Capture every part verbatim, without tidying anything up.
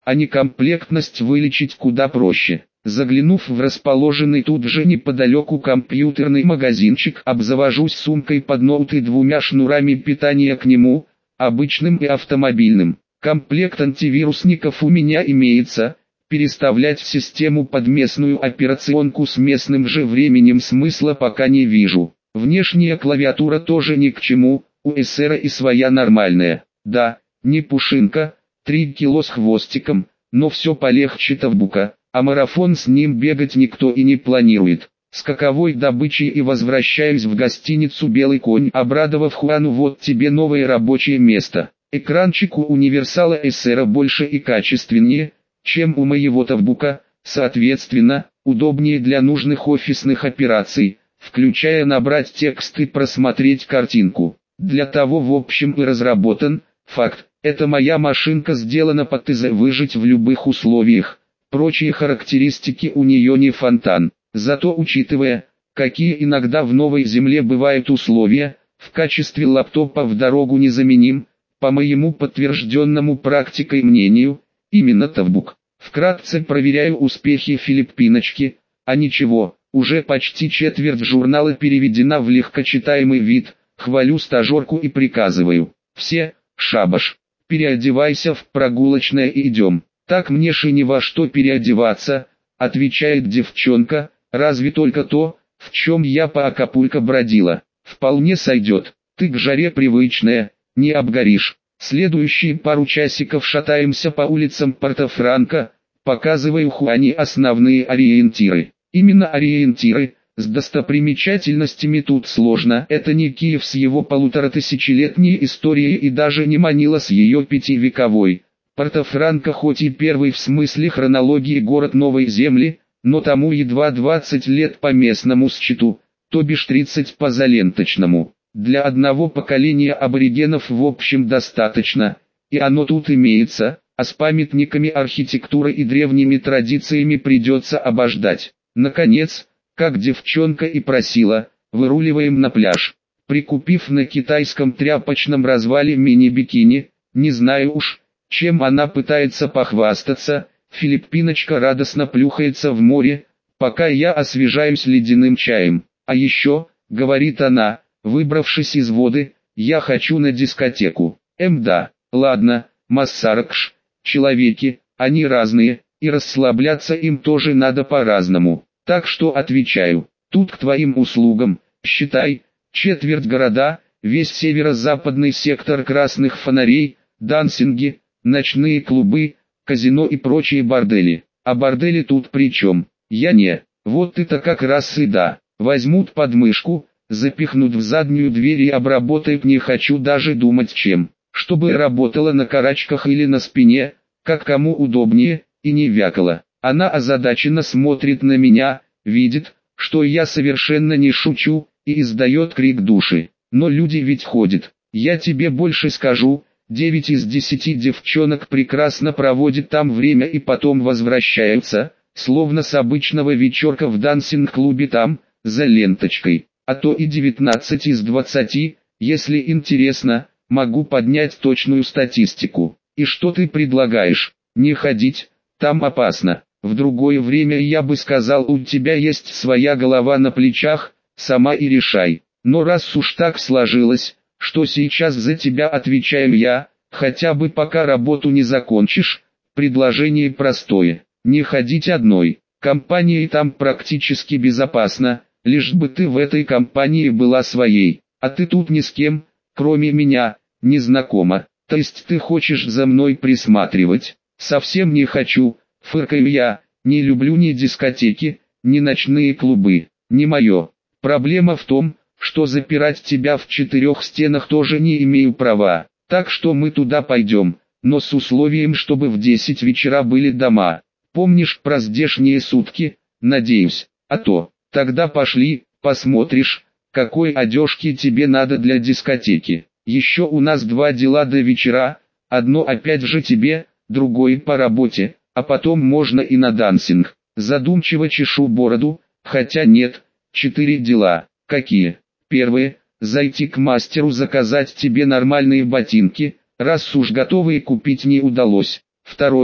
а некомплектность вылечить куда проще. Заглянув в расположенный тут же неподалеку компьютерный магазинчик, обзавожусь сумкой под ноут и двумя шнурами питания к нему, обычным и автомобильным. Комплект антивирусников у меня имеется, переставлять в систему под местную операционку с местным же временем смысла пока не вижу. Внешняя клавиатура тоже ни к чему, у эсера и своя нормальная. Да, не пушинка, три кило с хвостиком, но все полегче тавбука. А марафон с ним бегать никто и не планирует. С каковой добычей и возвращаюсь в гостиницу «Белый конь», обрадовав Хуану: вот тебе новое рабочее место. Экранчик у универсала эсера больше и качественнее, чем у моего тавбука, соответственно, удобнее для нужных офисных операций, включая набрать текст и просмотреть картинку. Для того в общем и разработан. Факт, эта моя машинка сделана под ТЗ выжить в любых условиях. Прочие характеристики у нее не фонтан. Зато учитывая, какие иногда в новой земле бывают условия, в качестве лаптопа в дорогу незаменим, по моему подтвержденному практикой мнению, именно тавбук. Вкратце проверяю успехи Филиппиночки, а ничего, уже почти четверть журнала переведена в легкочитаемый вид, хвалю стажерку и приказываю: все, шабаш, переодевайся в прогулочное и идем. Так мне же ни во что переодеваться, отвечает девчонка, разве только то, в чем я по Акапулько бродила. Вполне сойдет, ты к жаре привычная, не обгоришь. Следующие пару часиков шатаемся по улицам Порто-Франко, показываю Хуане основные ориентиры. Именно ориентиры, с достопримечательностями тут сложно, это не Киев с его полуторатысячелетней историей и даже не Манила с ее пятивековой. Порто-Франко хоть и первый в смысле хронологии город Новой Земли, но тому едва двадцать лет по местному счету, то бишь тридцать по заленточному. Для одного поколения аборигенов в общем достаточно, и оно тут имеется, а с памятниками архитектуры и древними традициями придется обождать. Наконец, как девчонка и просила, выруливаем на пляж. Прикупив на китайском тряпочном развале мини-бикини, не знаю уж, чем она пытается похвастаться, Филиппиночка радостно плюхается в море, пока я освежаюсь ледяным чаем. А еще, говорит она, выбравшись из воды, я хочу на дискотеку. Эм да, ладно, Массаракш, человеки, они разные, и расслабляться им тоже надо по-разному. Так что отвечаю, тут к твоим услугам, считай, четверть города, весь северо-западный сектор красных фонарей, дансинги, ночные клубы, казино и прочие бордели. А бордели тут при чем? Я не. Вот это как раз и да. Возьмут под мышку, запихнут в заднюю дверь и обработают, не хочу даже думать чем. Чтобы работала на карачках или на спине, как кому удобнее, и не вякала. Она озадаченно смотрит на меня, видит, что я совершенно не шучу, и издает крик души. Но люди ведь ходят. Я тебе больше скажу, девять из десяти девчонок прекрасно проводят там время и потом возвращаются, словно с обычного вечерка в дансинг-клубе там, за ленточкой. А то и девятнадцать из двадцати, если интересно, могу поднять точную статистику. И что ты предлагаешь? Не ходить, там опасно. В другое время я бы сказал, у тебя есть своя голова на плечах, сама и решай. Но раз уж так сложилось, что сейчас за тебя отвечаю я, хотя бы пока работу не закончишь, предложение простое. Не ходить одной, компания там практически безопасна, лишь бы ты в этой компании была своей, а ты тут ни с кем, кроме меня, не знакома. То есть ты хочешь за мной присматривать? Совсем не хочу, фыркаю я, не люблю ни дискотеки, ни ночные клубы, не мое. Проблема в том, что запирать тебя в четырех стенах тоже не имею права, так что мы туда пойдем, но с условием, чтобы в десять вечера были дома. Помнишь про здешние сутки, надеюсь, а то, тогда пошли, посмотришь, какой одежки тебе надо для дискотеки. Еще у нас два дела до вечера, одно опять же тебе, другое по работе, а потом можно и на дансинг. Задумчиво чешу бороду, хотя нет, четыре дела. Какие? Первое, зайти к мастеру заказать тебе нормальные ботинки, раз уж готовые купить не удалось. Второе,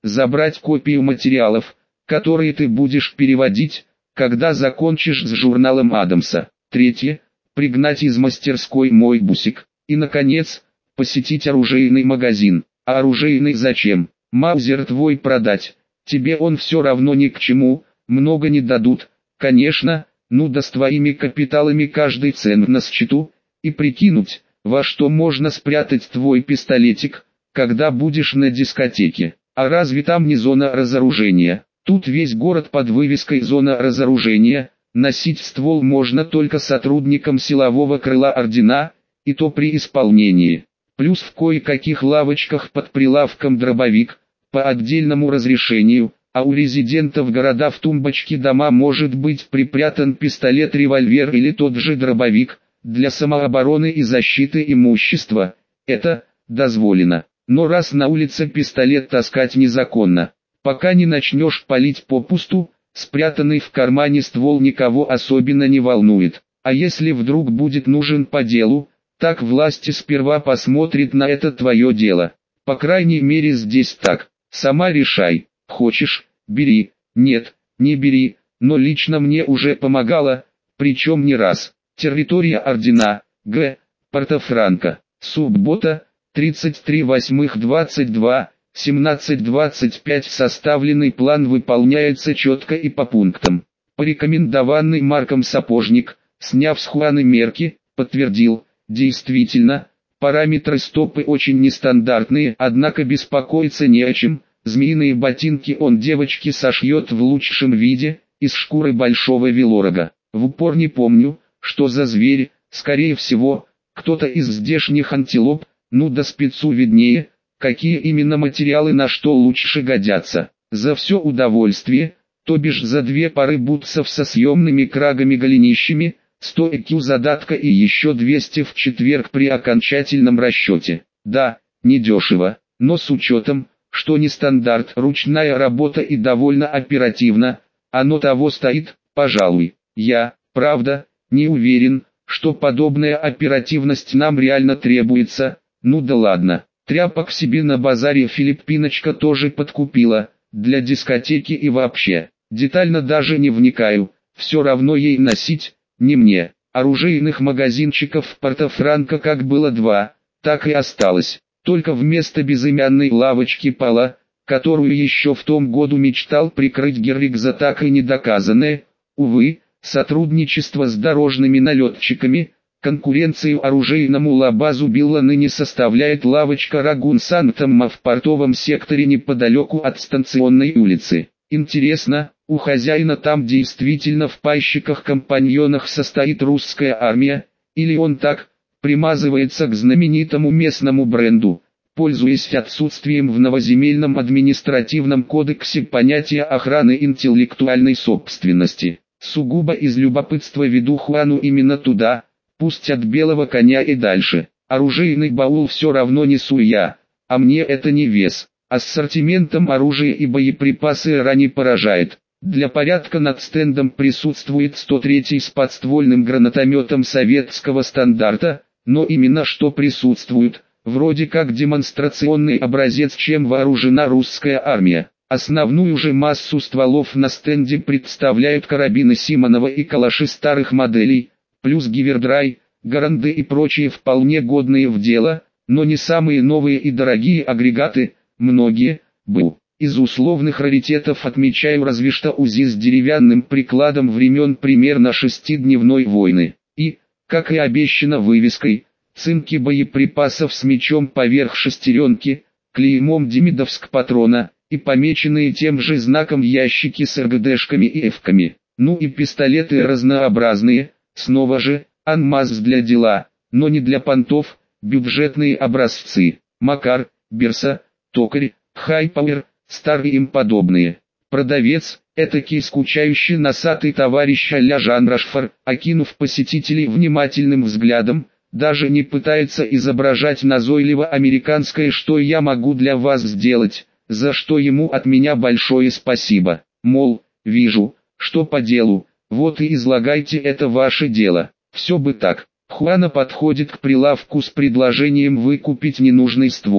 забрать копию материалов, которые ты будешь переводить, когда закончишь с журналом Адамса. Третье. Пригнать из мастерской мой бусик. И, наконец, посетить оружейный магазин. А оружейный зачем? Маузер твой продать. Тебе он все равно ни к чему, много не дадут. Конечно, ну да с твоими капиталами каждый цент на счету. И прикинуть, во что можно спрятать твой пистолетик, когда будешь на дискотеке. А разве там не зона разоружения? Тут весь город под вывеской «Зона разоружения», носить ствол можно только сотрудникам силового крыла ордена, и то при исполнении. Плюс в кое-каких лавочках под прилавком дробовик, по отдельному разрешению, а у резидентов города в тумбочке дома может быть припрятан пистолет-револьвер или тот же дробовик, для самообороны и защиты имущества. Это дозволено. Но раз на улице пистолет таскать незаконно, пока не начнешь палить попусту, спрятанный в кармане ствол никого особенно не волнует. А если вдруг будет нужен по делу, так власти сперва посмотрят на это твое дело. По крайней мере здесь так. Сама решай. Хочешь – бери, нет, не бери, но лично мне уже помогало, причем не раз. Территория ордена, Г. Порто-Франко. Суббота, тридцать три восьмых двадцать два, семнадцать двадцать пять. Составленный план выполняется четко и по пунктам. Порекомендованный Марком сапожник, сняв с Хуаны мерки, подтвердил, действительно, параметры стопы очень нестандартные, однако беспокоиться не о чем. Змеиные ботинки он девочке сошьет в лучшем виде, из шкуры большого велорога. В упор не помню, что за зверь, скорее всего, кто-то из здешних антилоп, ну да спецу виднее, какие именно материалы на что лучше годятся. За все удовольствие, то бишь за две пары бутсов со съемными крагами-голенищами, сто ЭКЮ задатка и еще двести в четверг при окончательном расчете. Да, недешево, но с учетом, что не стандарт, ручная работа и довольно оперативно, оно того стоит, пожалуй. Я, правда, не уверен, что подобная оперативность нам реально требуется. Ну да ладно, тряпок себе на базаре Филиппиночка тоже подкупила, для дискотеки и вообще. Детально даже не вникаю, все равно ей носить, не мне. Оружейных магазинчиков в Порто-Франко как было два, так и осталось. Только вместо безымянной лавочки Пола, которую еще в том году мечтал прикрыть Геррик за так и недоказанное, увы, сотрудничество с дорожными налетчиками, конкуренцию оружейному лабазу Билла ныне составляет лавочка Рагун Сантамма в портовом секторе неподалеку от станционной улицы. Интересно, у хозяина там действительно в пайщиках-компаньонах состоит русская армия, или он так примазывается к знаменитому местному бренду, пользуясь отсутствием в новоземельном административном кодексе понятия охраны интеллектуальной собственности. Сугубо из любопытства веду Хуану именно туда, пусть от белого коня и дальше. Оружейный баул все равно несу я, а мне это не вес. Ассортиментом оружия и боеприпасы ранее поражает. Для порядка над стендом присутствует сто третий с подствольным гранатометом советского стандарта, но именно что присутствует, вроде как демонстрационный образец, чем вооружена русская армия. Основную же массу стволов на стенде представляют карабины Симонова и калаши старых моделей, плюс Гивердрай, Гаранды и прочие вполне годные в дело, но не самые новые и дорогие агрегаты, многие, БУ. Из условных раритетов отмечаю разве что УЗИ с деревянным прикладом времен примерно шестидневной войны. И, как и обещано вывеской, цинки боеприпасов с мечом поверх шестеренки, клеймом Демидовск патрона, и помеченные тем же знаком ящики с РГДшками и эвками. Ну и пистолеты разнообразные, снова же, анмаз для дела, но не для понтов, бюджетные образцы. Макар, Берса, Токарь, Хайпауэр, старые им подобные. Продавец, этакий скучающий носатый товарищ а-ля Жан Рашфор, окинув посетителей внимательным взглядом, даже не пытается изображать назойливо американское «что я могу для вас сделать», за что ему от меня большое спасибо. Мол, вижу, что по делу, вот и излагайте, это ваше дело. Все бы так. Хуана подходит к прилавку с предложением выкупить ненужный ствол.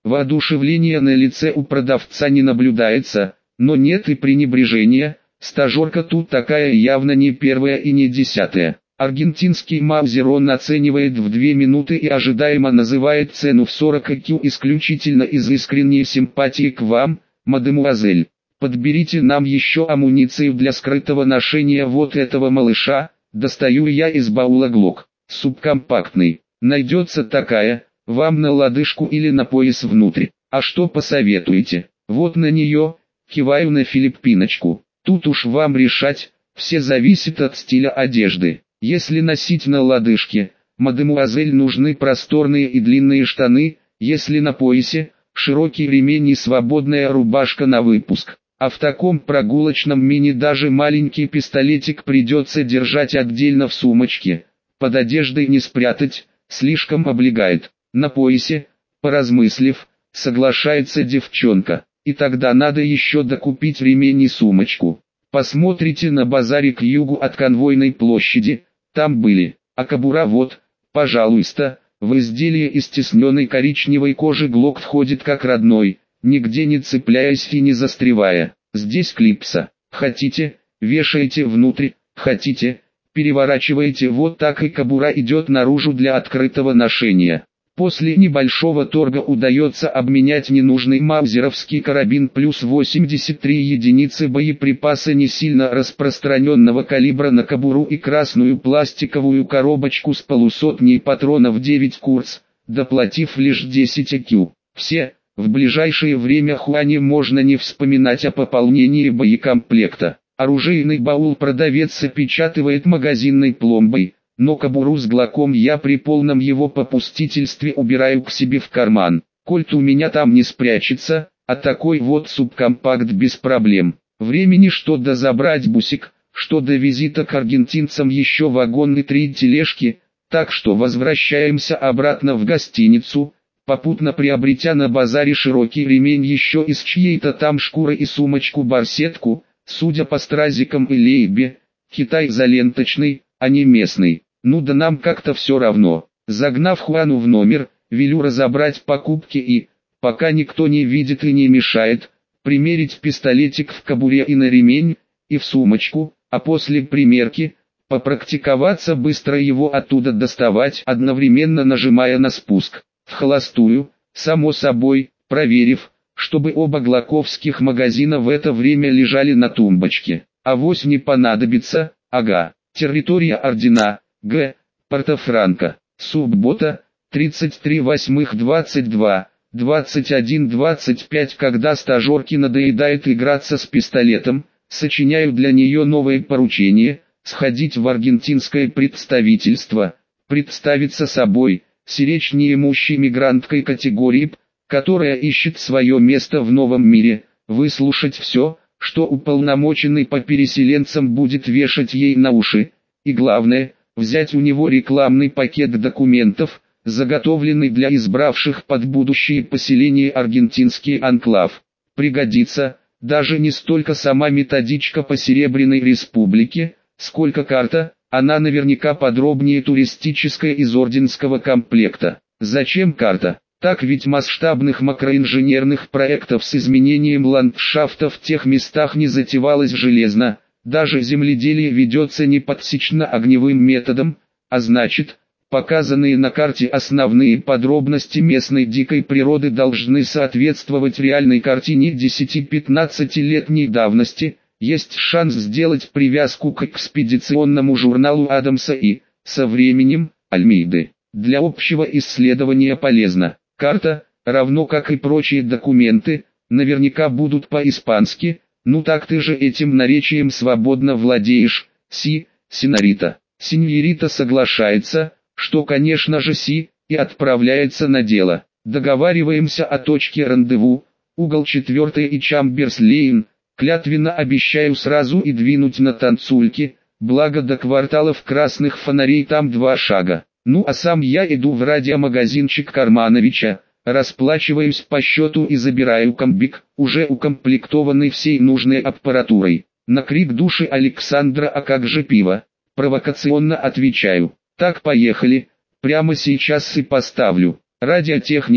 Воодушевление на лице у продавца не наблюдается, но нет и пренебрежения. Стажерка тут такая явно не первая и не десятая. Аргентинский маузер он оценивает в две минуты и ожидаемо называет цену в сорок икю исключительно из искренней симпатии к вам, мадемуазель. Подберите нам еще амуницию для скрытого ношения вот этого малыша. Достаю я из баула глок. Субкомпактный. Найдется такая, вам на лодыжку или на пояс внутрь. А что посоветуете? Вот на нее, киваю на Филиппиночку. Тут уж вам решать, все зависит от стиля одежды. Если носить на лодыжке, мадемуазель нужны просторные и длинные штаны, если на поясе, широкий ремень и свободная рубашка на выпуск. А в таком прогулочном мини даже маленький пистолетик придется держать отдельно в сумочке. Под одеждой не спрятать, слишком облегает. На поясе, поразмыслив, соглашается девчонка. И тогда надо еще докупить ремень и сумочку. Посмотрите на базаре к югу от Конвойной площади, там были, а кобура вот, пожалуйста, в изделие из тисненной коричневой кожи глок входит как родной, нигде не цепляясь и не застревая. Здесь клипса, хотите, вешаете внутрь, хотите, переворачиваете вот так и кобура идет наружу для открытого ношения. После небольшого торга удается обменять ненужный маузеровский карабин плюс восемьдесят три единицы боеприпаса не сильно распространенного калибра на кобуру и красную пластиковую коробочку с полусотней патронов девять курц, доплатив лишь десять икю. Все, в ближайшее время Хуане можно не вспоминать о пополнении боекомплекта. Оружейный баул продавец опечатывает магазинной пломбой. Но кобуру с глоком я при полном его попустительстве убираю к себе в карман. Кольт у меня там не спрячется, а такой вот субкомпакт без проблем. Времени что до забрать бусик, что до визита к аргентинцам еще вагон и три тележки, так что возвращаемся обратно в гостиницу, попутно приобретя на базаре широкий ремень еще из чьей-то там шкуры и сумочку-барсетку, судя по стразикам и лейбе, Китай заленточный, а не местный. Ну да нам как-то все равно. Загнав Хуану в номер, велю разобрать покупки и, пока никто не видит и не мешает, примерить пистолетик в кобуре и на ремень, и в сумочку, а после примерки, попрактиковаться быстро его оттуда доставать, одновременно нажимая на спуск. В холостую, само собой, проверив, чтобы оба глоковских магазина в это время лежали на тумбочке. Авось не понадобится, ага. Территория ордена, Г. Порто-Франко. Суббота, тридцать три восьмых двадцать два, двадцать один двадцать пять. Когда стажерке надоедает играться с пистолетом, сочиняю для нее новое поручение, сходить в аргентинское представительство, представиться собой, сиречь неимущей мигрантской категории, которая ищет свое место в новом мире, выслушать все, что уполномоченный по переселенцам будет вешать ей на уши, и главное, взять у него рекламный пакет документов, заготовленный для избравших под будущее поселение аргентинский анклав. Пригодится, даже не столько сама методичка по Серебряной Республике, сколько карта, она наверняка подробнее туристическая из орденского комплекта. Зачем карта? Так ведь масштабных макроинженерных проектов с изменением ландшафта в тех местах не затевалось железно, даже земледелие ведется не подсечно-огневым методом, а значит, показанные на карте основные подробности местной дикой природы должны соответствовать реальной картине десяти-пятнадцатилетней давности. Есть шанс сделать привязку к экспедиционному журналу Адамса и, со временем, Альмейды. Для общего исследования полезно. Карта, равно как и прочие документы, наверняка будут по-испански, ну так ты же этим наречием свободно владеешь, си, синьорита. Синьорита соглашается, что конечно же си, и отправляется на дело. Договариваемся о точке рандеву, угол четвертый и Чамберс-Лейн, клятвенно обещаю сразу и двинуть на танцульки, благо до кварталов красных фонарей там два шага. Ну а сам я иду в радиомагазинчик Кармановича, расплачиваюсь по счету и забираю комбик, уже укомплектованный всей нужной аппаратурой. На крик души Александра «А как же пиво?» Провокационно отвечаю. Так поехали, прямо сейчас и поставлю. Радиотехник,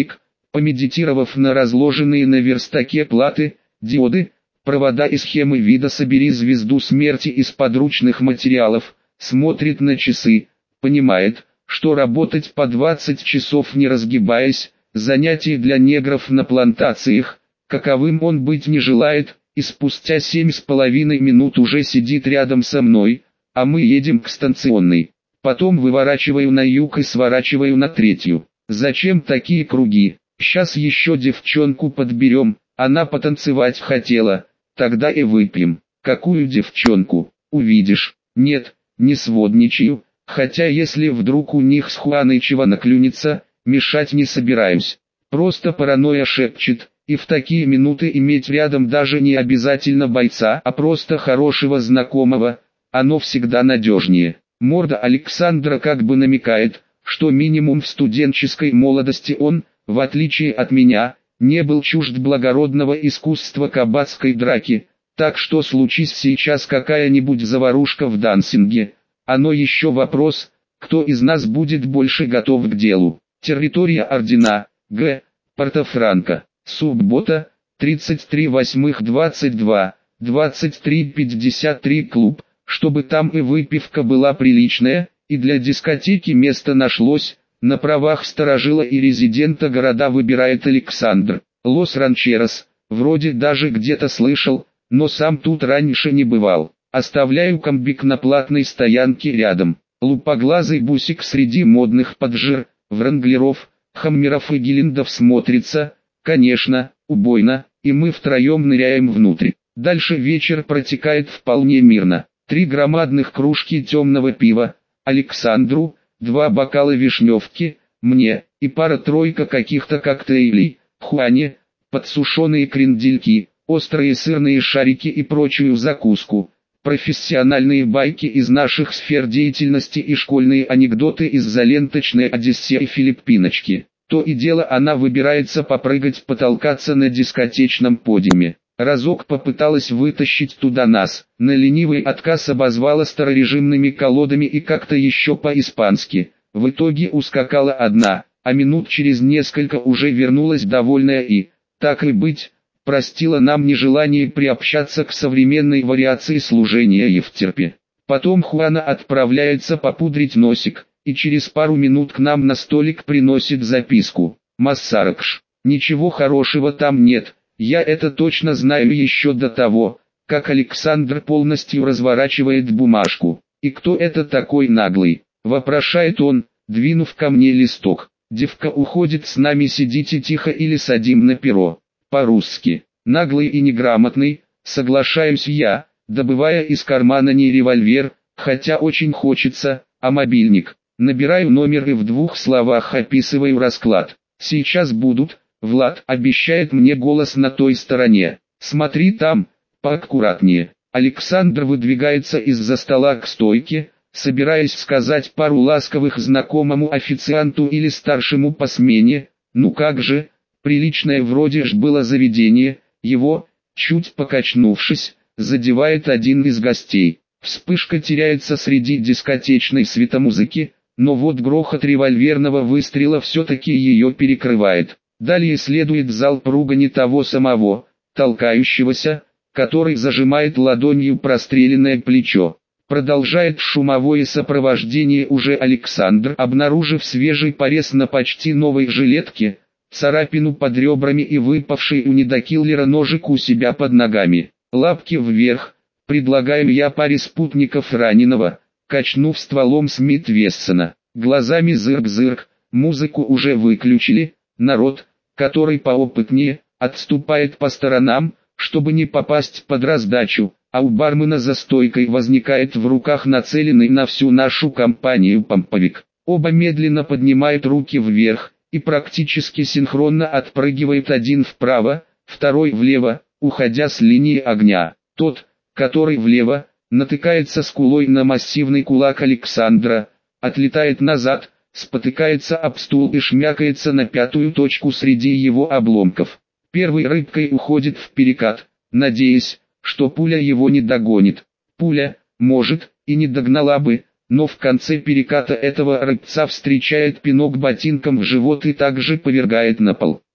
Помедитировав на разложенные на верстаке платы, диоды, провода и схемы вида «Собери звезду смерти» из подручных материалов, смотрит на часы, понимает, что работать по двадцать часов не разгибаясь, занятие для негров на плантациях, каковым он быть не желает, и спустя семь с половиной минут уже сидит рядом со мной, а мы едем к станционной. Потом выворачиваю на юг и сворачиваю на третью. Зачем такие круги? Сейчас еще девчонку подберем, она потанцевать хотела, тогда и выпьем. Какую девчонку? Увидишь. Нет, не сводничаю, хотя если вдруг у них с Хуаной чего наклюнется, мешать не собираюсь. Просто паранойя шепчет, и в такие минуты иметь рядом даже не обязательно бойца, а просто хорошего знакомого, оно всегда надежнее. Морда Александра как бы намекает, что минимум в студенческой молодости он, в отличие от меня, не был чужд благородного искусства кабацкой драки, так что случись сейчас какая-нибудь заварушка в дансинге, оно еще вопрос, кто из нас будет больше готов к делу. Территория ордена, Г. Порто-Франко, суббота, тридцать три восьмых двадцать два, двадцать три пятьдесят три клуб, чтобы там и выпивка была приличная, и для дискотеки место нашлось. На правах сторожила и резидента города выбирает Александр. Лос-Ранчерос, вроде даже где-то слышал, но сам тут раньше не бывал. Оставляю комбик на платной стоянке рядом. Лупоглазый бусик среди модных поджир, вранглеров, хаммеров и гелендов смотрится, конечно, убойно, и мы втроем ныряем внутрь. Дальше вечер протекает вполне мирно. Три громадных кружки темного пива, Александру, два бокала вишневки, мне, и пара-тройка каких-то коктейлей, Хуане, подсушенные крендельки, острые сырные шарики и прочую закуску, профессиональные байки из наших сфер деятельности и школьные анекдоты из-за ленточной Одиссеи Филиппиночки. То и дело она выбирается попрыгать потолкаться на дискотечном подиуме. Разок попыталась вытащить туда нас, на ленивый отказ обозвала старорежимными колодами и как-то еще по-испански. В итоге ускакала одна, а минут через несколько уже вернулась довольная и, так и быть, простила нам нежелание приобщаться к современной вариации служения Евтерпе. Потом Хуана отправляется попудрить носик, и через пару минут к нам на столик приносит записку. «Массаракш, ничего хорошего там нет». Я это точно знаю еще до того, как Александр полностью разворачивает бумажку. «И кто это такой наглый?» – вопрошает он, двинув ко мне листок. «Девка уходит с нами, сидите тихо или садим на перо». По-русски. Наглый и неграмотный, соглашаюсь я, добывая из кармана не револьвер, хотя очень хочется, а мобильник. Набираю номер и в двух словах описываю расклад. «Сейчас будут». Влад обещает мне голос на той стороне. «Смотри там, поаккуратнее». Александр выдвигается из-за стола к стойке, собираясь сказать пару ласковых знакомому официанту или старшему по смене. Ну как же, приличное вроде ж было заведение, его, чуть покачнувшись, задевает один из гостей. Вспышка теряется среди дискотечной светомузыки, но вот грохот револьверного выстрела все-таки ее перекрывает. Далее следует залп ругани того самого, толкающегося, который зажимает ладонью простреленное плечо. Продолжает шумовое сопровождение уже Александр, обнаружив свежий порез на почти новой жилетке, царапину под ребрами и выпавший у недокиллера ножик у себя под ногами. Лапки вверх, предлагаю я паре спутников раненого, качнув стволом Смит-Вессона. Глазами зырк-зырк, музыку уже выключили, народ, который поопытнее, отступает по сторонам, чтобы не попасть под раздачу, а у бармена за стойкой возникает в руках нацеленный на всю нашу компанию помповик. Оба медленно поднимают руки вверх, и практически синхронно отпрыгивает один вправо, второй влево, уходя с линии огня. Тот, который влево, натыкается скулой на массивный кулак Александра, отлетает назад, спотыкается об стул и шмякается на пятую точку среди его обломков. Первый рыбкой уходит в перекат, надеясь, что пуля его не догонит. Пуля, может, и не догнала бы, но в конце переката этого рыбца встречает пинок ботинком в живот и также повергает на пол.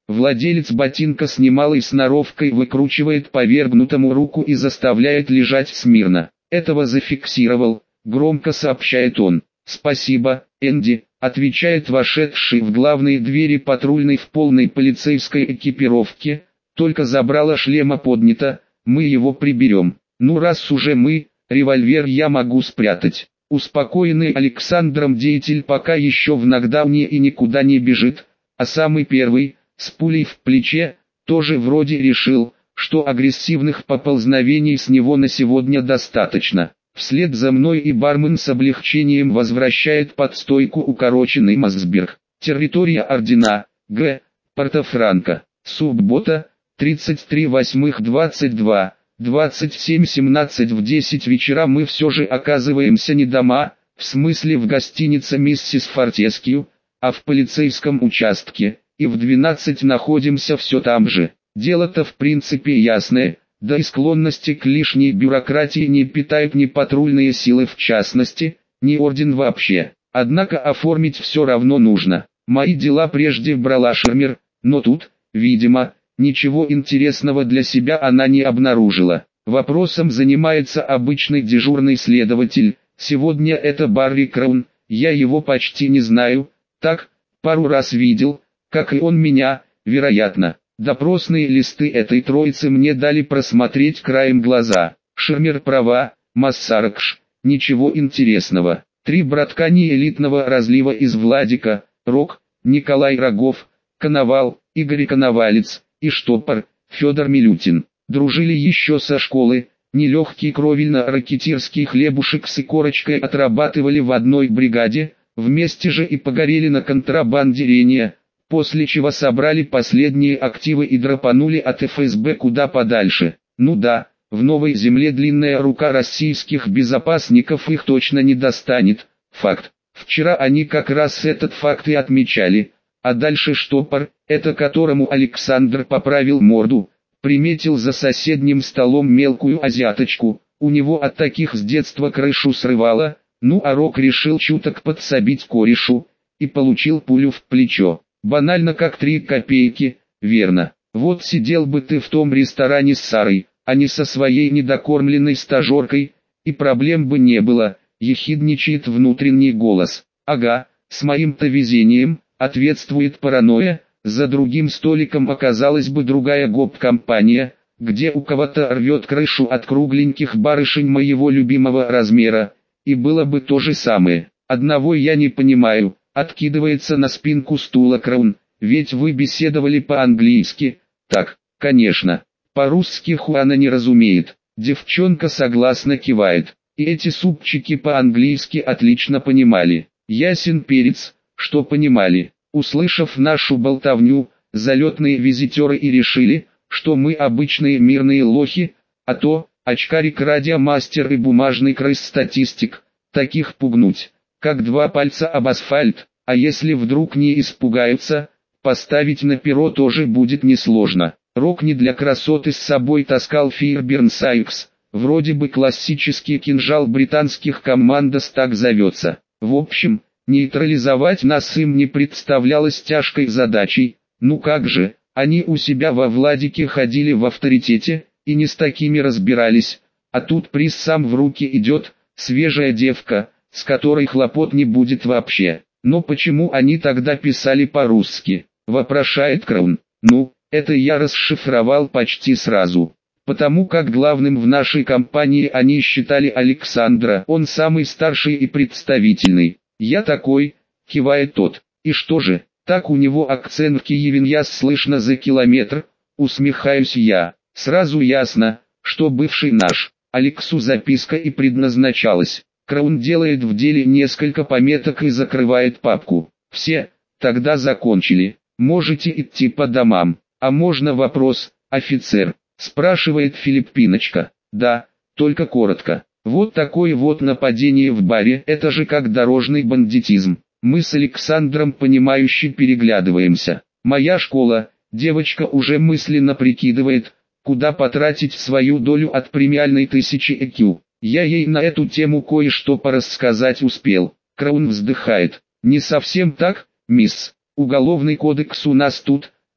Владелец ботинка с немалой сноровкой выкручивает повергнутому руку и заставляет лежать смирно. Этого зафиксировал, громко сообщает он. «Спасибо, Энди», отвечает вошедший в главные двери патрульный в полной полицейской экипировке, «только забрало шлема поднято, мы его приберем». «Ну раз уже мы, револьвер я могу спрятать». Успокоенный Александром деятель пока еще в нокдауне и никуда не бежит, а самый первый, с пулей в плече, тоже вроде решил, что агрессивных поползновений с него на сегодня достаточно. Вслед за мной и бармен с облегчением возвращает под стойку укороченный Мосберг. Территория ордена, Г. Порто-Франко. Суббота, тридцать три восьмых двадцать два, двадцать семь семнадцать в десять вечера мы все же оказываемся не дома, в смысле в гостинице миссис Фортескью, а в полицейском участке, и в двенадцать находимся все там же. Дело-то в принципе ясное. Да и склонности к лишней бюрократии не питают ни патрульные силы в частности, ни орден вообще. Однако оформить все равно нужно. Мои дела прежде брала Шермер, но тут, видимо, ничего интересного для себя она не обнаружила. Вопросом занимается обычный дежурный следователь, сегодня это Барри Краун, я его почти не знаю, так, пару раз видел, как и он меня, вероятно. Допросные листы этой троицы мне дали просмотреть краем глаза. Шермер права, Массаракш, ничего интересного. Три братка неэлитного разлива из Владика, Рок, Николай Рогов, Коновал, Игорь Коновалец, и штопор, Федор Милютин. Дружили еще со школы, нелегкий кровельно-ракетирский хлебушек с икорочкой отрабатывали в одной бригаде, вместе же и погорели на контрабанде рения. После чего собрали последние активы и драпанули от эф эс бэ куда подальше. Ну да, в новой земле длинная рука российских безопасников их точно не достанет. Факт. Вчера они как раз этот факт и отмечали. А дальше штопор, это которому Александр поправил морду, приметил за соседним столом мелкую азиаточку. У него от таких с детства крышу срывало. Ну а Рок решил чуток подсобить корешу и получил пулю в плечо. Банально как три копейки, верно. Вот сидел бы ты в том ресторане с Сарой, а не со своей недокормленной стажеркой, и проблем бы не было, ехидничает внутренний голос. Ага, с моим-то везением, ответствует паранойя, за другим столиком оказалась бы другая гоп-компания, где у кого-то рвет крышу от кругленьких барышень моего любимого размера, и было бы то же самое. Одного я не понимаю. Откидывается на спинку стула Краун, ведь вы беседовали по-английски. Так, конечно, по-русски Хуана не разумеет. Девчонка согласно кивает. И эти супчики по-английски отлично понимали. Ясен перец, что понимали. Услышав нашу болтовню, залетные визитеры и решили, что мы обычные мирные лохи, а то, очкарик-радиомастер и бумажный крыс-статистик, таких пугнуть как два пальца об асфальт, а если вдруг не испугаются, поставить на перо тоже будет несложно. Рок не для красоты с собой таскал Fairburn Sykes, вроде бы классический кинжал британских командос так зовется. В общем, нейтрализовать нас им не представлялось тяжкой задачей, ну как же, они у себя во Владике ходили в авторитете, и не с такими разбирались, а тут приз сам в руки идет, свежая девка, с которой хлопот не будет вообще. Но почему они тогда писали по-русски, вопрошает Краун. Ну, это я расшифровал почти сразу. Потому как главным в нашей компании они считали Александра, он самый старший и представительный. Я такой, кивает тот. И что же, так у него акцент киевиньяс слышно за километр, усмехаюсь я. Сразу ясно, что бывший наш. Алексу записка и предназначалась. Краун делает в деле несколько пометок и закрывает папку. Все, тогда закончили. Можете идти по домам. А можно вопрос, офицер? Спрашивает Филиппиночка. Да, только коротко. Вот такое вот нападение в баре, это же как дорожный бандитизм. Мы с Александром понимающе переглядываемся. Моя школа, девочка уже мысленно прикидывает, куда потратить свою долю от премиальной тысячи ай кью. Я ей на эту тему кое-что порассказать успел. Краун вздыхает. Не совсем так, мисс. Уголовный кодекс у нас тут,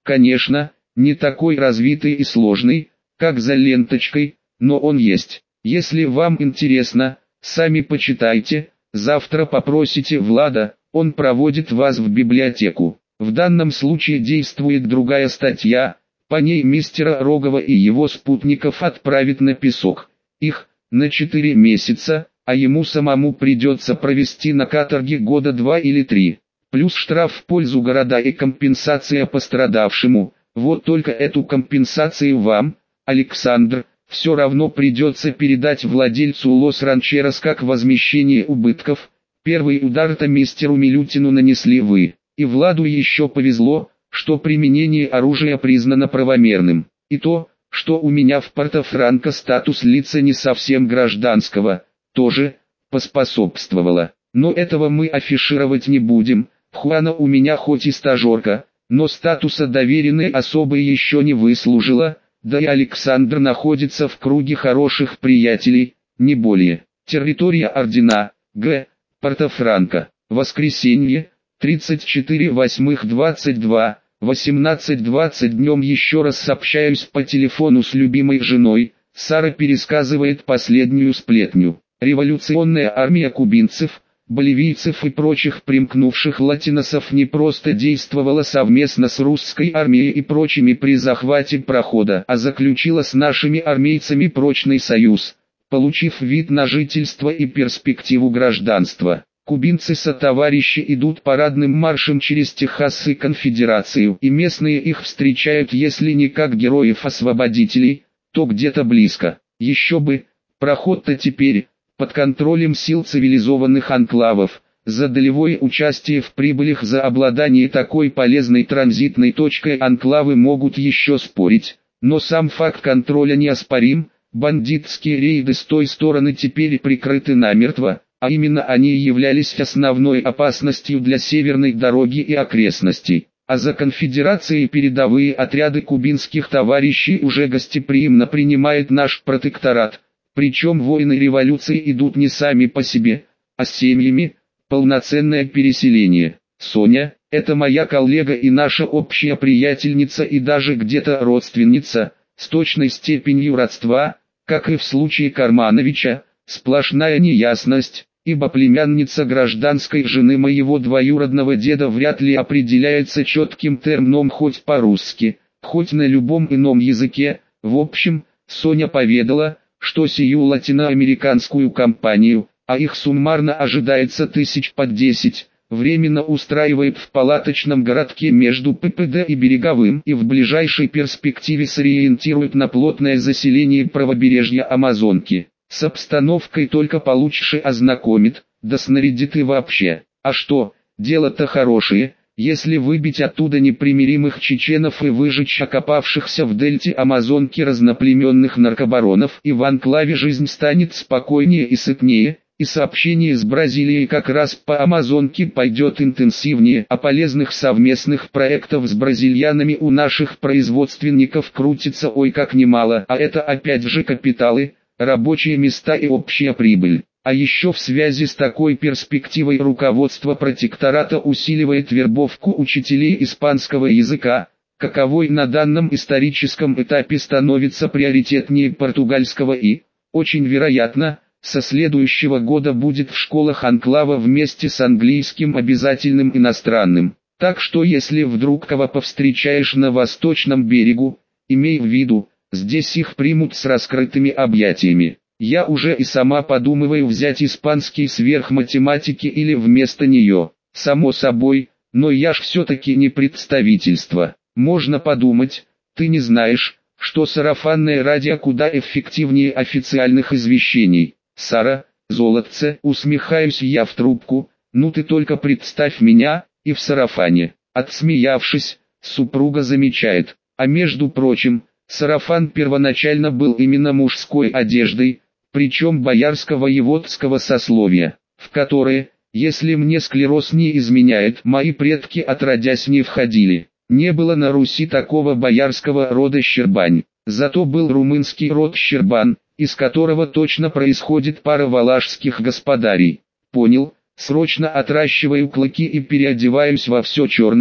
Конечно, не такой развитый и сложный, как за ленточкой, но он есть. Если вам интересно, сами почитайте, завтра попросите Влада, он проводит вас в библиотеку. В данном случае действует другая статья, по ней мистера Рогова и его спутников отправят на песок. Их, на четыре месяца, а ему самому придется провести на каторге года два или три. Плюс штраф в пользу города и компенсация пострадавшему. Вот только эту компенсацию вам, Александр, все равно придется передать владельцу Лос Ранчерос как возмещение убытков. Первый удар-то мистеру Милютину нанесли вы. И Владу еще повезло, что применение оружия признано правомерным. И то, что у меня в Порто-Франко статус лица не совсем гражданского, тоже поспособствовало. Но этого мы афишировать не будем. Хуана у меня хоть и стажерка, но статуса доверенной особой еще не выслужила, да и Александр находится в круге хороших приятелей, не более. Территория ордена, Г. Порто-Франко. Воскресенье, тридцать четыре восьмых двадцать два, восемнадцать двадцать днем еще раз сообщаюсь по телефону с любимой женой, Сара пересказывает последнюю сплетню. Революционная армия кубинцев, боливийцев и прочих примкнувших латиносов не просто действовала совместно с русской армией и прочими при захвате прохода, а заключила с нашими армейцами прочный союз, получив вид на жительство и перспективу гражданства. Кубинцы-сотоварищи идут парадным маршем через Техас и Конфедерацию, и местные их встречают если не как героев-освободителей, то где-то близко. Еще бы, проход-то теперь под контролем сил цивилизованных анклавов, за долевое участие в прибылях за обладание такой полезной транзитной точкой анклавы могут еще спорить, но сам факт контроля неоспорим, бандитские рейды с той стороны теперь прикрыты намертво, а именно они являлись основной опасностью для северной дороги и окрестностей. А за конфедерацией передовые отряды кубинских товарищей уже гостеприимно принимает наш протекторат. Причем воины революции идут не сами по себе, а с семьями, полноценное переселение. Соня, это моя коллега и наша общая приятельница и даже где-то родственница, с точной степенью родства, как и в случае Кармановича, сплошная неясность, ибо племянница гражданской жены моего двоюродного деда вряд ли определяется четким термином хоть по-русски, хоть на любом ином языке. В общем, Соня поведала, что сию латиноамериканскую компанию, а их суммарно ожидается тысяч под десять, временно устраивает в палаточном городке между ППД и Береговым и в ближайшей перспективе сориентирует на плотное заселение правобережья Амазонки. С обстановкой только получше ознакомит, да снарядит и вообще. А что, дело-то хорошее, если выбить оттуда непримиримых чеченов и выжечь окопавшихся в дельте Амазонки разноплеменных наркобаронов, и в анклаве жизнь станет спокойнее и сытнее, и сообщение с Бразилией как раз по Амазонке пойдет интенсивнее, а полезных совместных проектов с бразильянами у наших производственников крутится ой как немало, а это опять же капиталы, рабочие места и общая прибыль. А еще в связи с такой перспективой руководство протектората усиливает вербовку учителей испанского языка, каковой на данном историческом этапе становится приоритетнее португальского и, очень вероятно, со следующего года будет в школах анклава вместе с английским обязательным иностранным. Так что если вдруг кого повстречаешь на восточном берегу, имей в виду, здесь их примут с раскрытыми объятиями. Я уже и сама подумываю взять испанский сверх математики или вместо нее. Само собой, но я ж все-таки не представительство. Можно подумать, ты не знаешь, что сарафанное радио куда эффективнее официальных извещений. Сара, золотце, усмехаюсь я в трубку, ну ты только представь меня, и в сарафане. Отсмеявшись, супруга замечает, а между прочим, сарафан первоначально был именно мужской одеждой, причем боярско-воеводского сословия, в которое, если мне склероз не изменяет, мои предки отродясь не входили. Не было на Руси такого боярского рода Щербань, зато был румынский род Щербан, из которого точно происходит пара валашских господарей. Понял, срочно отращиваю клыки и переодеваюсь во все черное,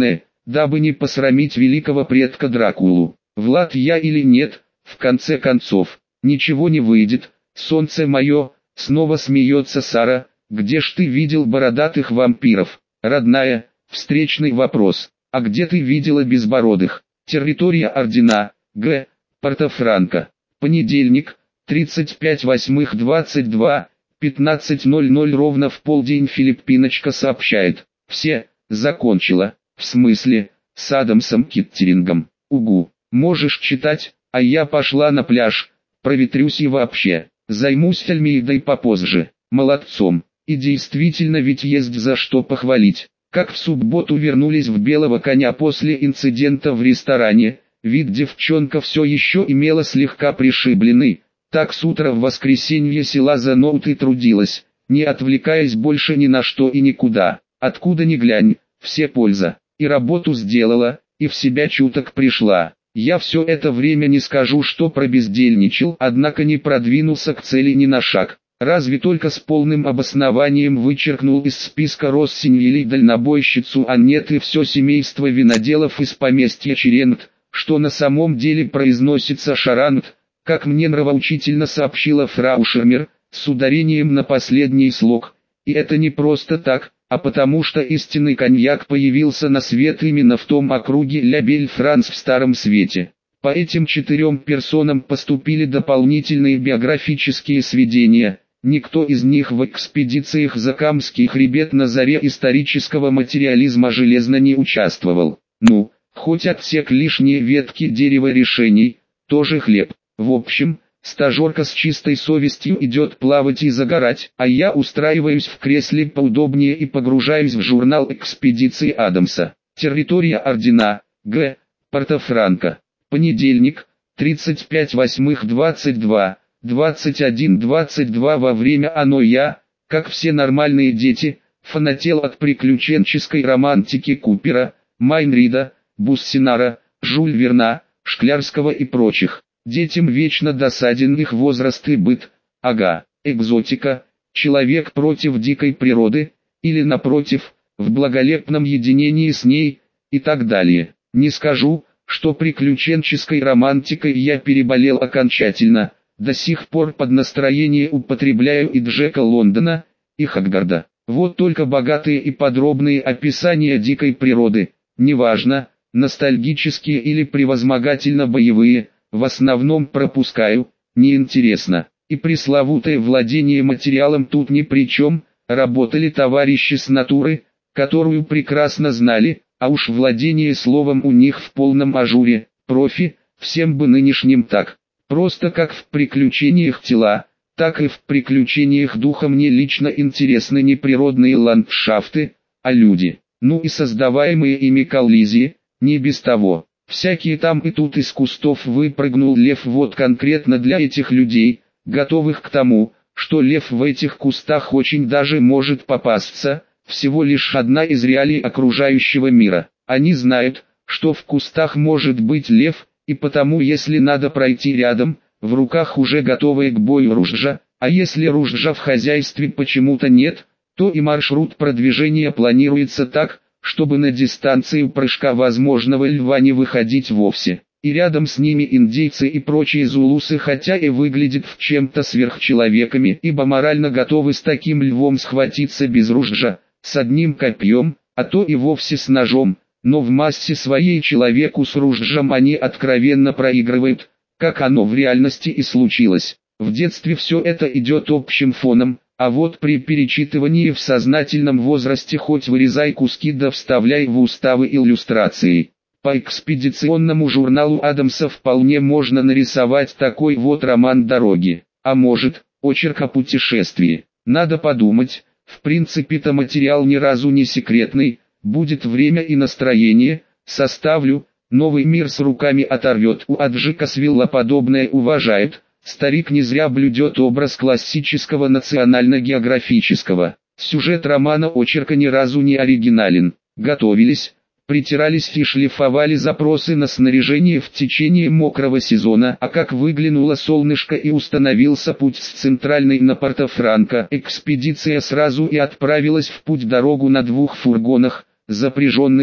дабы не посрамить великого предка Дракулу. Влад я или нет, в конце концов, ничего не выйдет, солнце мое, снова смеется Сара, где ж ты видел бородатых вампиров? Родная, встречный вопрос, а где ты видела безбородых? Территория ордена, Г. Порто-Франко. Понедельник, тридцать пять восьмых двадцать два, пятнадцать ноль ноль ровно в полдень Филиппиночка сообщает. Все, закончила, в смысле, с Адамсом Киттерингом. Угу, можешь читать, а я пошла на пляж, проветрюсь и вообще, займусь Альмейдой попозже. Молодцом, и действительно ведь есть за что похвалить. Как в субботу вернулись в Белого коня после инцидента в ресторане, вид девчонка все еще имела слегка пришибленный, так с утра в воскресенье села за ноут и трудилась, не отвлекаясь больше ни на что и никуда. Откуда ни глянь, все польза. И работу сделала, и в себя чуток пришла. Я все это время не скажу, что пробездельничал, однако не продвинулся к цели ни на шаг. Разве только с полным обоснованием вычеркнул из списка Россиньелей дальнобойщицу Аннет и все семейство виноделов из поместья Черент, что на самом деле произносится Шарант, как мне нравоучительно сообщила фрау Шермер, с ударением на последний слог. И это не просто так, а потому что истинный коньяк появился на свет именно в том округе Ля-Бель-Франс в Старом Свете. По этим четырем персонам поступили дополнительные биографические сведения. Никто из них в экспедициях за Камский хребет на заре исторического материализма железно не участвовал. Ну, хоть отсек лишние ветки дерева решений, тоже хлеб. В общем, стажерка с чистой совестью идет плавать и загорать, а я устраиваюсь в кресле поудобнее и погружаюсь в журнал экспедиции Адамса. Территория ордена, Г. Порто-Франко. Понедельник, тридцать пять восьмых двадцать два, двадцать один двадцать два. Во время оно я, как все нормальные дети, фанател от приключенческой романтики Купера, Майнрида, Буссинара, Жюль Верна, Шклярского и прочих. Детям вечно досаден их возраст и быт, ага, экзотика, человек против дикой природы, или напротив, в благолепном единении с ней, и так далее. Не скажу, что приключенческой романтикой я переболел окончательно, до сих пор под настроение употребляю и Джека Лондона, и Хаггарда. Вот только богатые и подробные описания дикой природы, неважно, ностальгические или превозмогательно-боевые, в основном пропускаю, неинтересно. И пресловутое владение материалом тут ни при чем, работали товарищи с натуры, которую прекрасно знали, а уж владение словом у них в полном ажуре, профи, всем бы нынешним так. Просто как в приключениях тела, так и в приключениях духа мне лично интересны не природные ландшафты, а люди, ну и создаваемые ими коллизии, не без того. Всякие там и тут из кустов выпрыгнул лев вот конкретно для этих людей, готовых к тому, что лев в этих кустах очень даже может попасться, всего лишь одна из реалий окружающего мира. Они знают, что в кустах может быть лев, и потому если надо пройти рядом, в руках уже готовые к бою ружья, а если ружья в хозяйстве почему-то нет, то и маршрут продвижения планируется так, чтобы на дистанцию прыжка возможного льва не выходить вовсе. И рядом с ними индейцы и прочие зулусы, хотя и выглядят в чем-то сверхчеловеками, ибо морально готовы с таким львом схватиться без ружья, с одним копьем, а то и вовсе с ножом, но в массе своей человеку с ружьем они откровенно проигрывают, как оно в реальности и случилось. В детстве все это идет общим фоном, а вот при перечитывании в сознательном возрасте хоть вырезай куски да вставляй в уставы иллюстрации. По экспедиционному журналу Адамса вполне можно нарисовать такой вот роман дороги, а может, очерк о путешествии. Надо подумать, в принципе-то материал ни разу не секретный, будет время и настроение, составлю, новый мир с руками оторвет. У Аджика Свилла подобное уважают. Старик не зря блюдет образ классического национально-географического. Сюжет романа очерка ни разу не оригинален. Готовились, притирались и шлифовали запросы на снаряжение в течение мокрого сезона, а как выглянуло солнышко и установился путь с центральной на Порто-Франко, экспедиция сразу и отправилась в путь дорогу на двух фургонах, запряженных,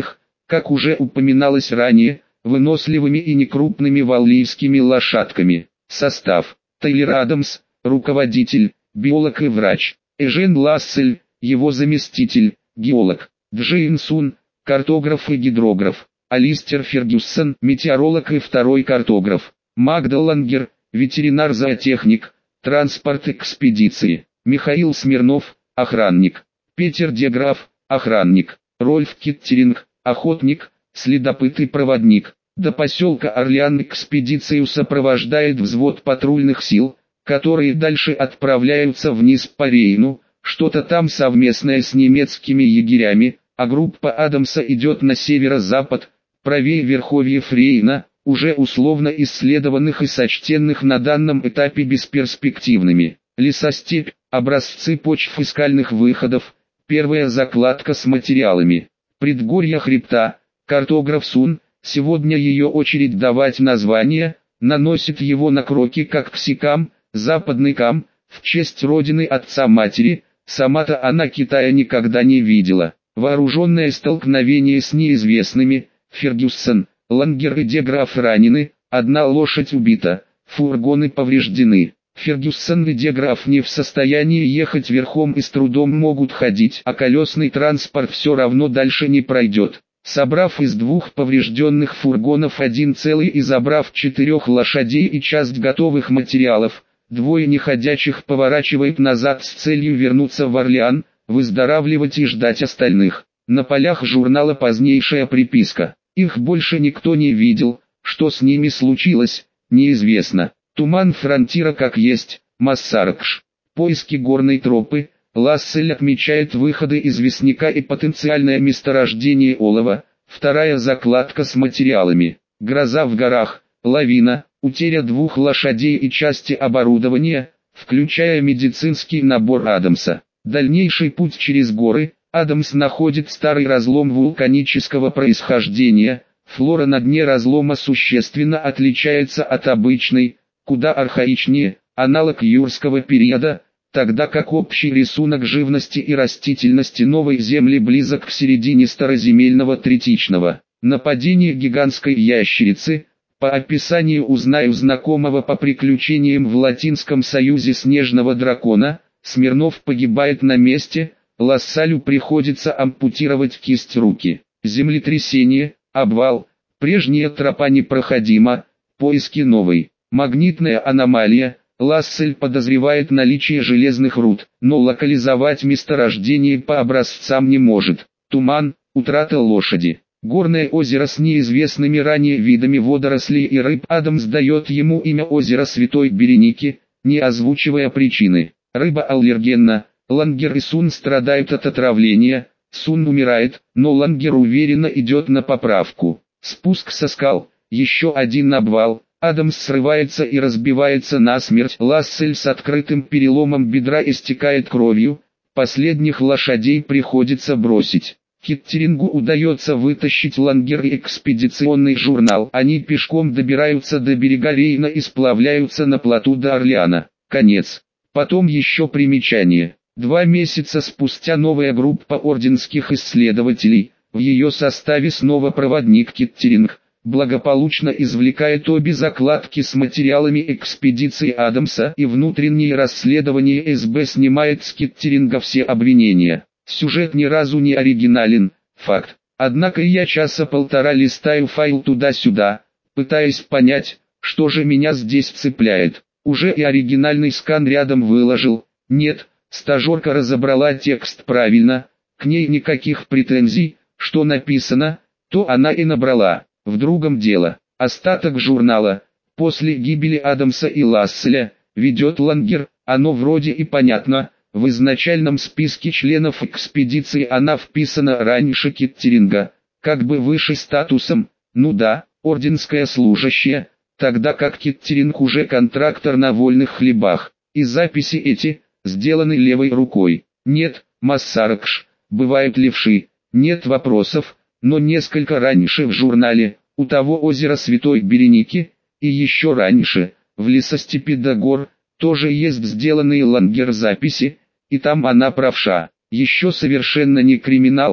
как уже упоминалось ранее, выносливыми и некрупными валлийскими лошадками. Состав: Тайлер Адамс, руководитель, биолог и врач; Эжен Лассель, его заместитель, геолог; Джейн Сун, картограф и гидрограф; Алистер Фергюсон, метеоролог и второй картограф; Магда Лангер, ветеринар-зоотехник, транспорт экспедиции; Михаил Смирнов, охранник; Петер Деграф, охранник; Рольф Киттеринг, охотник, следопыт и проводник. До поселка Орлеан экспедицию сопровождает взвод патрульных сил, которые дальше отправляются вниз по Рейну, что-то там совместное с немецкими егерями, а группа Адамса идет на северо-запад, правее верховьев Рейна, уже условно исследованных и сочтенных на данном этапе бесперспективными. Лесостепь, образцы почв и скальных выходов, первая закладка с материалами. Предгорье хребта, картограф Сун, сегодня ее очередь давать название, наносит его на кроки как к Сикам, западный Кам, в честь родины отца-матери, сама-то она Китая никогда не видела. Вооруженное столкновение с неизвестными, Фергюсон, Лангер и Деграф ранены, одна лошадь убита, фургоны повреждены. Фергюсон и Деграф не в состоянии ехать верхом и с трудом могут ходить, а колесный транспорт все равно дальше не пройдет. Собрав из двух поврежденных фургонов один целый и забрав четырех лошадей и часть готовых материалов, двое неходячих поворачивают назад с целью вернуться в Орлеан, выздоравливать и ждать остальных. На полях журнала позднейшая приписка: их больше никто не видел, что с ними случилось, неизвестно. Туман фронтира как есть, Массаракш. Поиски горной тропы. Лассель отмечает выходы известняка и потенциальное месторождение олова. Вторая закладка с материалами. Гроза в горах, лавина, утеря двух лошадей и части оборудования, включая медицинский набор Адамса. Дальнейший путь через горы. Адамс находит старый разлом вулканического происхождения. Флора на дне разлома существенно отличается от обычной, куда архаичнее, аналог юрского периода, тогда как общий рисунок живности и растительности новой земли близок к середине староземельного третичного. Нападение гигантской ящерицы. По описанию узнаю знакомого по приключениям в Латинском Союзе снежного дракона. Смирнов погибает на месте, Лассалю приходится ампутировать кисть руки. Землетрясение, обвал, прежняя тропа непроходима, поиски новой. Магнитная аномалия. Лассель подозревает наличие железных руд, но локализовать месторождение по образцам не может. Туман, утрата лошади. Горное озеро с неизвестными ранее видами водорослей и рыб. Адамс дает ему имя озера Святой Береники, не озвучивая причины. Рыба аллергенна. Лангер и Сун страдают от отравления. Сун умирает, но Лангер уверенно идет на поправку. Спуск со скал. Еще один обвал. Адамс срывается и разбивается насмерть. Лассель с открытым переломом бедра истекает кровью. Последних лошадей приходится бросить. Киттерингу удается вытащить Лангер и экспедиционный журнал. Они пешком добираются до берега Рейна и сплавляются на плоту до Орлеана. Конец. Потом еще примечание. Два месяца спустя новая группа орденских исследователей, в ее составе снова проводник Киттеринг, благополучно извлекает обе закладки с материалами экспедиции Адамса, и внутреннее расследование эс бэ снимает с Киттеринга все обвинения. Сюжет ни разу не оригинален, факт. Однако я часа полтора листаю файл туда-сюда, пытаясь понять, что же меня здесь цепляет. Уже и оригинальный скан рядом выложил. Нет, стажерка разобрала текст правильно, к ней никаких претензий, что написано, то она и набрала. В другом дело, остаток журнала, после гибели Адамса и Ласселя, ведет Лангер, оно вроде и понятно, в изначальном списке членов экспедиции она вписана раньше Киттеринга, как бы выше статусом, ну да, орденская служащая, тогда как Киттеринг уже контрактор на вольных хлебах, и записи эти, сделаны левой рукой. Нет, Массаракш, бывают левши, нет вопросов. Но несколько раньше в журнале, у того озера Святой Береники, и еще раньше, в лесостепи до гор, тоже есть сделанные Лангер записи, и там она правша. Еще совершенно не криминал,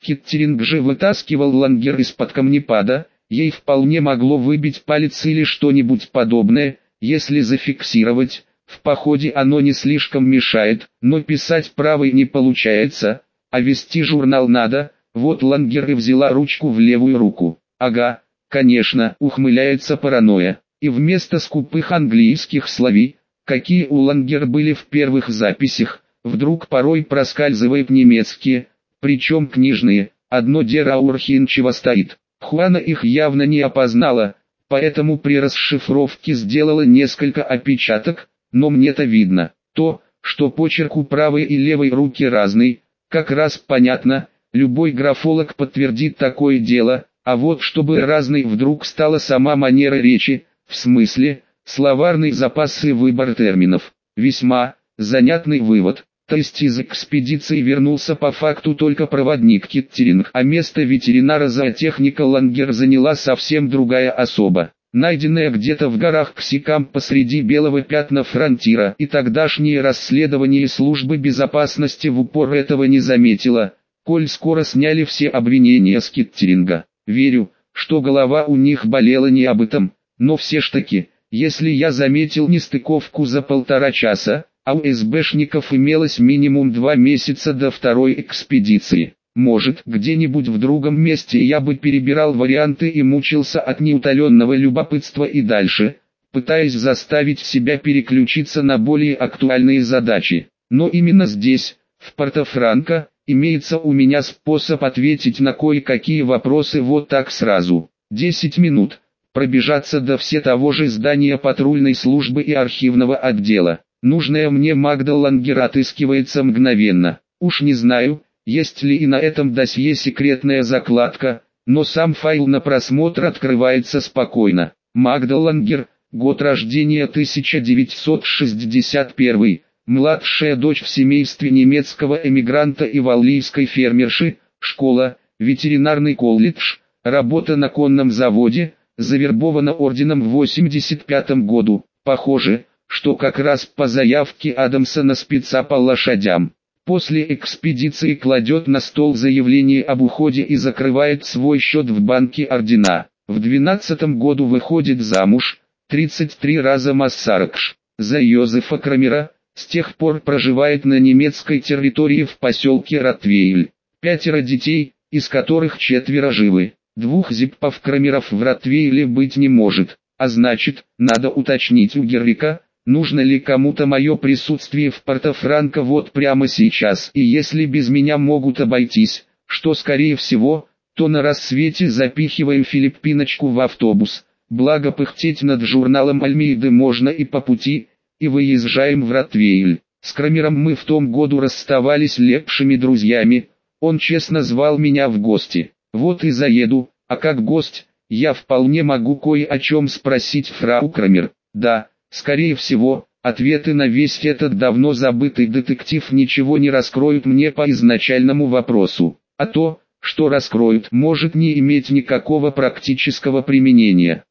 Киттеринг же вытаскивал лангер из-под камнепада, ей вполне могло выбить палец или что-нибудь подобное, если зафиксировать. В походе оно не слишком мешает, но писать правой не получается, а вести журнал надо. Вот лангер и взяла ручку в левую руку. Ага, конечно, ухмыляется паранойя. И вместо скупых английских словей, какие у лангер были в первых записях, вдруг порой проскальзывает немецкие, причем книжные. Одно Дераурхинчево стоит. Хуана их явно не опознала, поэтому при расшифровке сделала несколько опечаток, но мне-то видно. То, что почерк у правой и левой руки разный, как раз понятно, любой графолог подтвердит такое дело, а вот чтобы разной вдруг стала сама манера речи, в смысле, словарный запас и выбор терминов. Весьма занятный вывод. То есть из экспедиции вернулся по факту только проводник Киттеринг, а место ветеринара-зоотехника лангер заняла совсем другая особа, найденная где-то в горах Ксикам посреди белого пятна фронтира, и тогдашние расследования службы безопасности в упор этого не заметила, коль скоро сняли все обвинения с Киттеринга. Верю, что голова у них болела не об этом, но все ж таки, если я заметил нестыковку за полтора часа, а у СБшников имелось минимум два месяца до второй экспедиции. Может, где-нибудь в другом месте я бы перебирал варианты и мучился от неутоленного любопытства и дальше, пытаясь заставить себя переключиться на более актуальные задачи. Но именно здесь, в Порто-Франко, имеется у меня способ ответить на кое-какие вопросы вот так сразу. десять минут, пробежаться до все того же здания патрульной службы и архивного отдела. Нужная мне Магда Лангер отыскивается мгновенно. Уж не знаю, есть ли и на этом досье секретная закладка, но сам файл на просмотр открывается спокойно. Магда Лангер, год рождения тысяча девятьсот шестьдесят первый, младшая дочь в семействе немецкого эмигранта и валлийской фермерши, школа, ветеринарный колледж, работа на конном заводе, завербована орденом в восемьдесят пятом году. Похоже, что как раз по заявке Адамса на спеца по лошадям. После экспедиции кладет на стол заявление об уходе и закрывает свой счет в банке ордена. В двенадцатом году выходит замуж, тридцать три раза массаркш, за Йозефа Крамера, с тех пор проживает на немецкой территории в поселке Ротвейль. Пятеро детей, из которых четверо живы. Двух зиппов Крамеров в Ротвейле быть не может, а значит, надо уточнить у Геррика, нужно ли кому-то мое присутствие в Порто-Франко вот прямо сейчас, и если без меня могут обойтись, что скорее всего, то на рассвете запихиваем Филиппиночку в автобус, благо пыхтеть над журналом Альмейды можно и по пути, и выезжаем в Ротвейль. С Крамером мы в том году расставались лепшими друзьями, он честно звал меня в гости, вот и заеду, а как гость, я вполне могу кое о чем спросить фрау Крамер, да. Скорее всего, ответы на весь этот давно забытый детектив ничего не раскроют мне по изначальному вопросу, а то, что раскроют, может не иметь никакого практического применения.